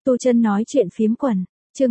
Tu Chân nói chuyện phiếm quần, chương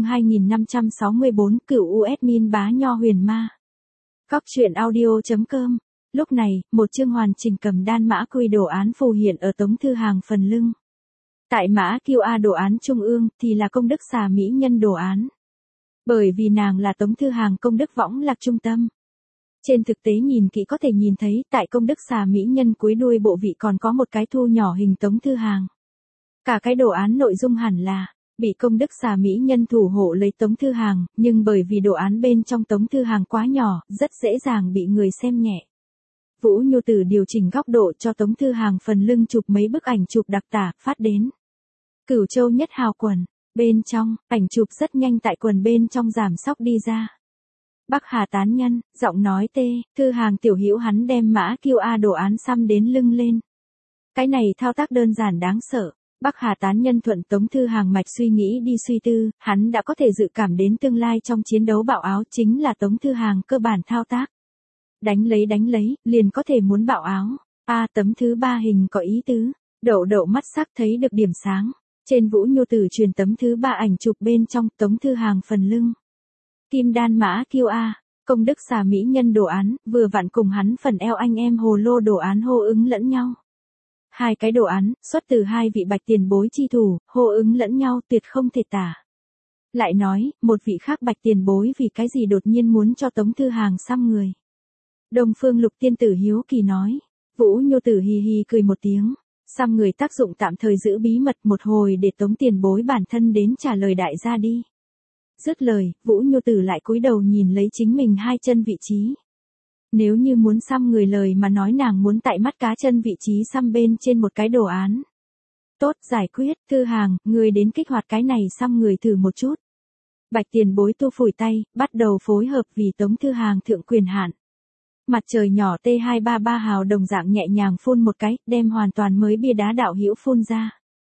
2564, cửu U admin bá nho huyền ma. Góc truyện audio.com. Lúc này, một chương hoàn chỉnh cầm đan mã quy đồ án phù hiện ở Tống Thư Hàng phần lưng. Tại mã QA đồ án trung ương thì là công đức xà mỹ nhân đồ án. Bởi vì nàng là Tống Thư Hàng công đức võng lạc trung tâm. Trên thực tế nhìn kỹ có thể nhìn thấy tại công đức xà mỹ nhân cuối đuôi bộ vị còn có một cái thu nhỏ hình Tống Thư Hàng. Cả cái đồ án nội dung hẳn là bị công đức xà mỹ nhân thủ hộ lấy Tống Thư Hàng, nhưng bởi vì đồ án bên trong Tống Thư Hàng quá nhỏ, rất dễ dàng bị người xem nhẹ. Vũ Nhu Tử điều chỉnh góc độ cho Tống Thư Hàng phần lưng chụp mấy bức ảnh chụp đặc tả, phát đến Cửu Châu Nhất Hào quần. Bên trong, ảnh chụp rất nhanh tại quần bên trong giảm sóc đi ra. Bắc Hà tán nhân, giọng nói tê, Thư Hàng tiểu hữu hắn đem mã QA đồ án xăm đến lưng lên. Cái này thao tác đơn giản đáng sợ. Bắc Hà tán nhân thuận Tống Thư Hàng mạch suy nghĩ đi suy tư, hắn đã có thể dự cảm đến tương lai trong chiến đấu bạo áo chính là Tống Thư Hàng cơ bản thao tác. Đánh lấy, liền có thể muốn bạo áo. Tấm thứ 3 hình có ý tứ. Đậu mắt sắc thấy được điểm sáng. Trên Vũ Nhu Tử truyền tấm thứ 3 ảnh chụp bên trong Tống Thư Hàng phần lưng. Kim đan mã QA, công đức xà mỹ nhân đồ án, vừa vặn cùng hắn phần eo anh em hồ lô đồ án hô ứng lẫn nhau. Hai cái đồ án, xuất từ hai vị bạch tiền bối chi thủ, hô ứng lẫn nhau tuyệt không thể tả. Lại nói, một vị khác bạch tiền bối vì cái gì đột nhiên muốn cho Tống Thư Hàng xăm người. Đông Phương Lục tiên tử hiếu kỳ nói. Vũ Nhu Tử hì hì cười một tiếng. Xăm người tác dụng tạm thời giữ bí mật một hồi để Tống tiền bối bản thân đến trả lời đại gia đi. Dứt lời, Vũ Nhu Tử lại cúi đầu nhìn lấy chính mình hai chân vị trí. Nếu như muốn xăm người lời mà nói nàng muốn tại mắt cá chân vị trí xăm bên trên một cái đồ án. Tốt, giải quyết, Thư Hàng, người đến kích hoạt cái này xăm người thử một chút. Bạch tiền bối tu phủi tay, bắt đầu phối hợp vì Tống Thư Hàng thượng quyền hạn. Mặt trời nhỏ T233 hào đồng dạng nhẹ nhàng phun một cái, đem hoàn toàn mới bia đá đạo hữu phun ra.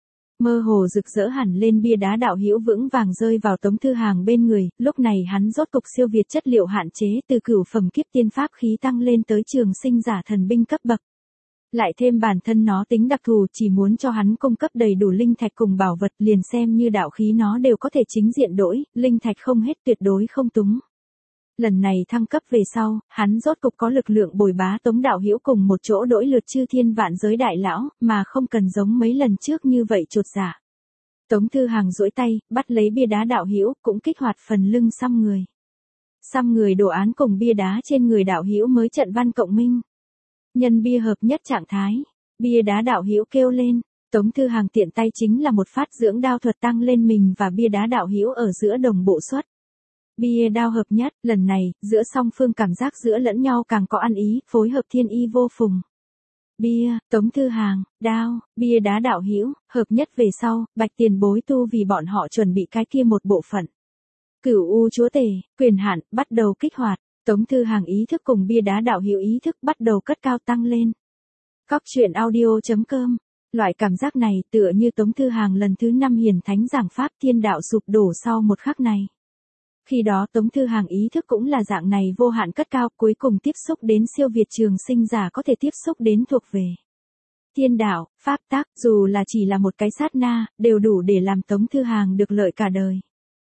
Mơ hồ rực rỡ hẳn lên bia đá đạo hữu vững vàng rơi vào Tống Thư Hàng bên người, lúc này hắn rốt cục siêu việt chất liệu hạn chế từ cửu phẩm kiếp tiên pháp khí tăng lên tới trường sinh giả thần binh cấp bậc. Lại thêm bản thân nó tính đặc thù chỉ muốn cho hắn cung cấp đầy đủ linh thạch cùng bảo vật liền xem như đạo khí nó đều có thể chính diện đổi, linh thạch không hết tuyệt đối không túng. Lần này thăng cấp về sau, hắn rốt cục có lực lượng bồi bá Tống đạo hữu cùng một chỗ đổi lượt chư thiên vạn giới đại lão, mà không cần giống mấy lần trước như vậy chột dạ. Tống Thư Hàng duỗi tay, bắt lấy bia đá đạo hữu, cũng kích hoạt phần lưng xăm người. Xăm người đồ án cùng bia đá trên người đạo hữu mới trận văn cộng minh. Nhân bia hợp nhất trạng thái, bia đá đạo hữu kêu lên, Tống Thư Hàng tiện tay chính là một phát dưỡng đao thuật tăng lên mình và bia đá đạo hữu ở giữa đồng bộ xuất. Bia đao hợp nhất, lần này, giữa song phương cảm giác giữa lẫn nhau càng có ăn ý, phối hợp thiên y vô phùng. Bia, Tống Thư Hàng, đao, bia đá đạo hữu, hợp nhất về sau, bạch tiền bối tu vì bọn họ chuẩn bị cái kia một bộ phận. Cửu U chúa tể, quyền hạn, bắt đầu kích hoạt, Tống Thư Hàng ý thức cùng bia đá đạo hữu ý thức bắt đầu cất cao tăng lên. Góc truyện audio.com. Loại cảm giác này tựa như Tống Thư Hàng lần thứ 5 hiền thánh giảng pháp thiên đạo sụp đổ sau một khắc này. Khi đó Tống Thư Hàng ý thức cũng là dạng này vô hạn cất cao, cuối cùng tiếp xúc đến siêu việt trường sinh giả có thể tiếp xúc đến thuộc về thiên đạo, pháp tắc, dù là chỉ là một cái sát na, đều đủ để làm Tống Thư Hàng được lợi cả đời.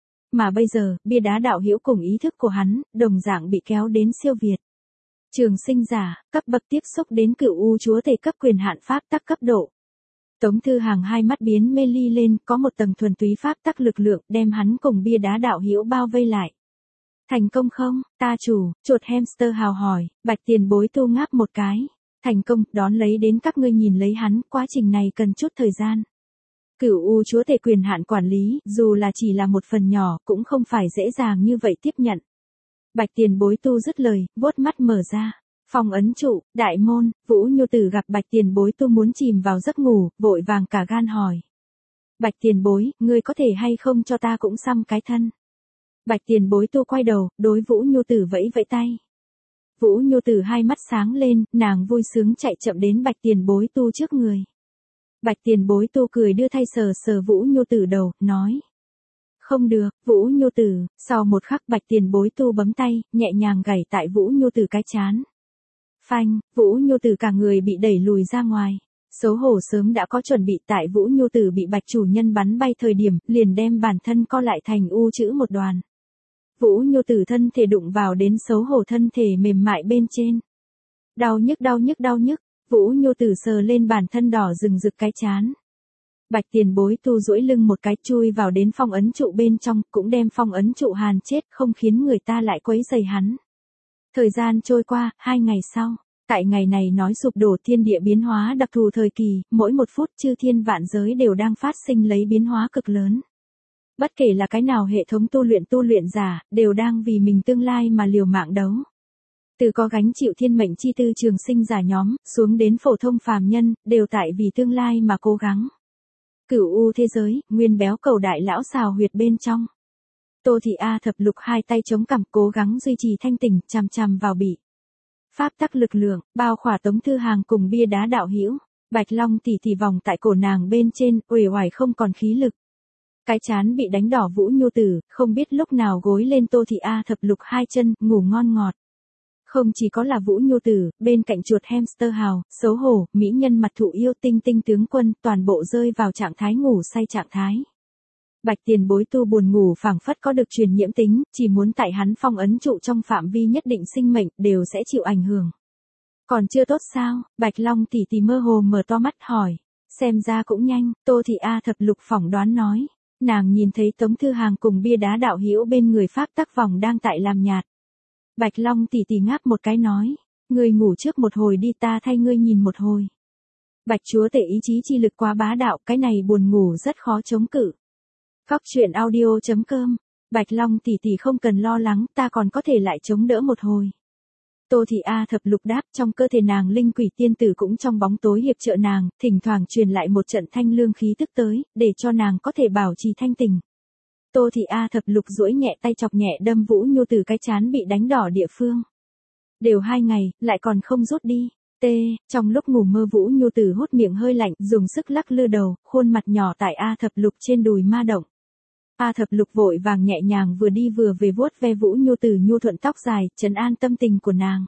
Mà bây giờ, bia đá đạo hữu cùng ý thức của hắn, đồng dạng bị kéo đến siêu việt trường sinh giả, cấp bậc tiếp xúc đến cửu U chúa tể cấp quyền hạn pháp tắc cấp độ. Tống Thư Hàng hai mắt biến mê ly lên, có một tầng thuần túy pháp tắc lực lượng, đem hắn cùng bia đá đạo hữu bao vây lại. Thành công không, ta chủ, chuột hamster hào hỏi, bạch tiền bối tu ngáp một cái. Thành công, đón lấy đến các ngươi nhìn lấy hắn, quá trình này cần chút thời gian. Cửu U chúa tể quyền hạn quản lý, dù là chỉ là một phần nhỏ, cũng không phải dễ dàng như vậy tiếp nhận. Bạch tiền bối tu dứt lời, vuốt mắt mở ra. Phong ấn trụ, đại môn, Vũ Nhu Tử gặp bạch tiền bối tu muốn chìm vào giấc ngủ, vội vàng cả gan hỏi. Bạch tiền bối, ngươi có thể hay không cho ta cũng xăm cái thân. Bạch tiền bối tu quay đầu, đối Vũ Nhu Tử vẫy vẫy tay. Vũ Nhu Tử hai mắt sáng lên, nàng vui sướng chạy chậm đến bạch tiền bối tu trước người. Bạch tiền bối tu cười đưa thay sờ sờ Vũ Nhu Tử đầu, nói. Không được, Vũ Nhu Tử, sau một khắc bạch tiền bối tu bấm tay, nhẹ nhàng gảy tại Vũ Nhu Tử cái trán. Phanh, Vũ Nhu Tử cả người bị đẩy lùi ra ngoài. Xấu hổ sớm đã có chuẩn bị, tại Vũ Nhu Tử bị Bạch chủ nhân bắn bay thời điểm, liền đem bản thân co lại thành u chữ một đoàn. Vũ Nhu Tử thân thể đụng vào đến xấu hổ thân thể mềm mại bên trên. Đau nhức đau nhức đau nhức, Vũ Nhu Tử sờ lên bản thân đỏ rừng rực cái chán. Bạch tiền bối tu duỗi lưng một cái chui vào đến phong ấn trụ bên trong, cũng đem phong ấn trụ hàn chết, không khiến người ta lại quấy rầy hắn. Thời gian trôi qua, 2 ngày sau, tại ngày này nói sụp đổ thiên địa biến hóa đặc thù thời kỳ, mỗi một phút chư thiên vạn giới đều đang phát sinh lấy biến hóa cực lớn. Bất kể là cái nào hệ thống tu luyện giả, đều đang vì mình tương lai mà liều mạng đấu. Từ có gánh chịu thiên mệnh chi tư trường sinh giả nhóm, xuống đến phổ thông phàm nhân, đều tại vì tương lai mà cố gắng. Cửu u thế giới, nguyên béo cầu đại lão xào huyệt bên trong. Tô Thị A thập lục hai tay chống cằm cố gắng duy trì thanh tỉnh, chằm chằm vào bị. Pháp tắc lực lượng, bao khỏa Tống Thư Hàng cùng bia đá đạo hữu. Bạch Long tỉ tỉ vòng tại cổ nàng bên trên, uể oải không còn khí lực. Cái chán bị đánh đỏ Vũ Nhu Tử, không biết lúc nào gối lên Tô Thị A thập lục hai chân, ngủ ngon ngọt. Không chỉ có là Vũ Nhu Tử, bên cạnh chuột hamster hào, xấu hổ, mỹ nhân mặt thụ yêu tinh tinh tướng quân, toàn bộ rơi vào trạng thái ngủ say trạng thái. Bạch tiền bối tu buồn ngủ phảng phất có được truyền nhiễm tính, chỉ muốn tại hắn phong ấn trụ trong phạm vi nhất định sinh mệnh, đều sẽ chịu ảnh hưởng. Còn chưa tốt sao? Bạch Long tỉ tỉ mơ hồ mở to mắt hỏi. Xem ra cũng nhanh, Tô Thị A thập lục phỏng đoán nói. Nàng nhìn thấy Tống Thư Hàng cùng bia đá đạo hữu bên người pháp tắc vòng đang tại làm nhạt. Bạch Long tỉ tỉ ngáp một cái nói. Ngươi ngủ trước một hồi đi, ta thay ngươi nhìn một hồi. Bạch chúa tể ý chí chi lực quá bá đạo, cái này buồn ngủ rất khó chống cự. Cóc truyện audio.com. Bạch Long tỉ tỉ không cần lo lắng, ta còn có thể lại chống đỡ một hồi. Tô Thị A thập lục đáp, trong cơ thể nàng linh quỷ tiên tử cũng trong bóng tối hiệp trợ nàng, thỉnh thoảng truyền lại một trận thanh lương khí tức tới, để cho nàng có thể bảo trì thanh tình. Tô Thị A thập lục duỗi nhẹ tay chọc nhẹ đâm Vũ Nhu Tử cái chán bị đánh đỏ địa phương. Đều 2 ngày, lại còn không rút đi. Trong lúc ngủ mơ Vũ Nhu Tử hút miệng hơi lạnh, dùng sức lắc lư đầu, khuôn mặt nhỏ tại A thập lục trên đùi ma động. A thập lục vội vàng nhẹ nhàng vừa đi vừa về vuốt ve Vũ Nhu Tử nhu thuận tóc dài, trấn an tâm tình của nàng.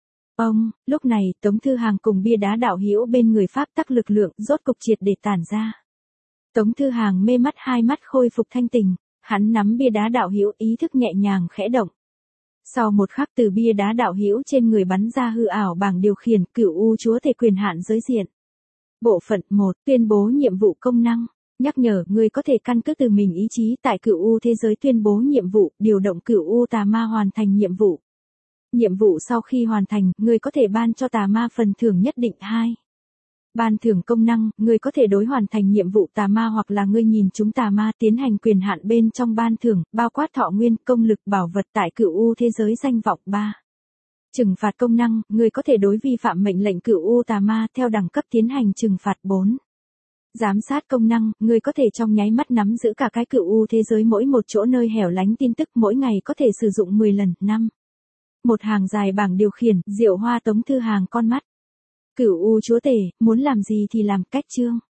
Lúc này, Tống Thư Hàng cùng bia đá đạo hữu bên người pháp tắc lực lượng, rốt cục triệt để tản ra. Tống Thư Hàng mê mắt, hai mắt khôi phục thanh tình, hắn nắm bia đá đạo hữu, ý thức nhẹ nhàng khẽ động. Sau một khắc từ bia đá đạo hữu trên người bắn ra hư ảo bảng điều khiển, Cửu U chúa thể quyền hạn giới diện. Bộ phận 1, tuyên bố nhiệm vụ công năng. Nhắc nhở, người có thể căn cứ từ mình ý chí tại Cửu U thế giới tuyên bố nhiệm vụ, điều động Cửu U tà ma hoàn thành nhiệm vụ. Nhiệm vụ sau khi hoàn thành, người có thể ban cho tà ma phần thưởng nhất định. 2. Ban thưởng công năng, người có thể đối hoàn thành nhiệm vụ tà ma hoặc là người nhìn chúng tà ma tiến hành quyền hạn bên trong ban thưởng, bao quát thọ nguyên, công lực, bảo vật tại Cửu U thế giới danh vọng. 3. Trừng phạt công năng, người có thể đối vi phạm mệnh lệnh Cửu U tà ma theo đẳng cấp tiến hành trừng phạt. 4. Giám sát công năng, người có thể trong nháy mắt nắm giữ cả cái Cửu U thế giới mỗi một chỗ nơi hẻo lánh tin tức, mỗi ngày có thể sử dụng 10 lần. 5. Một hàng dài bảng điều khiển, Diệu Hoa Tống Thư Hàng con mắt. Cửu U chúa tể, muốn làm gì thì làm. Cách chương.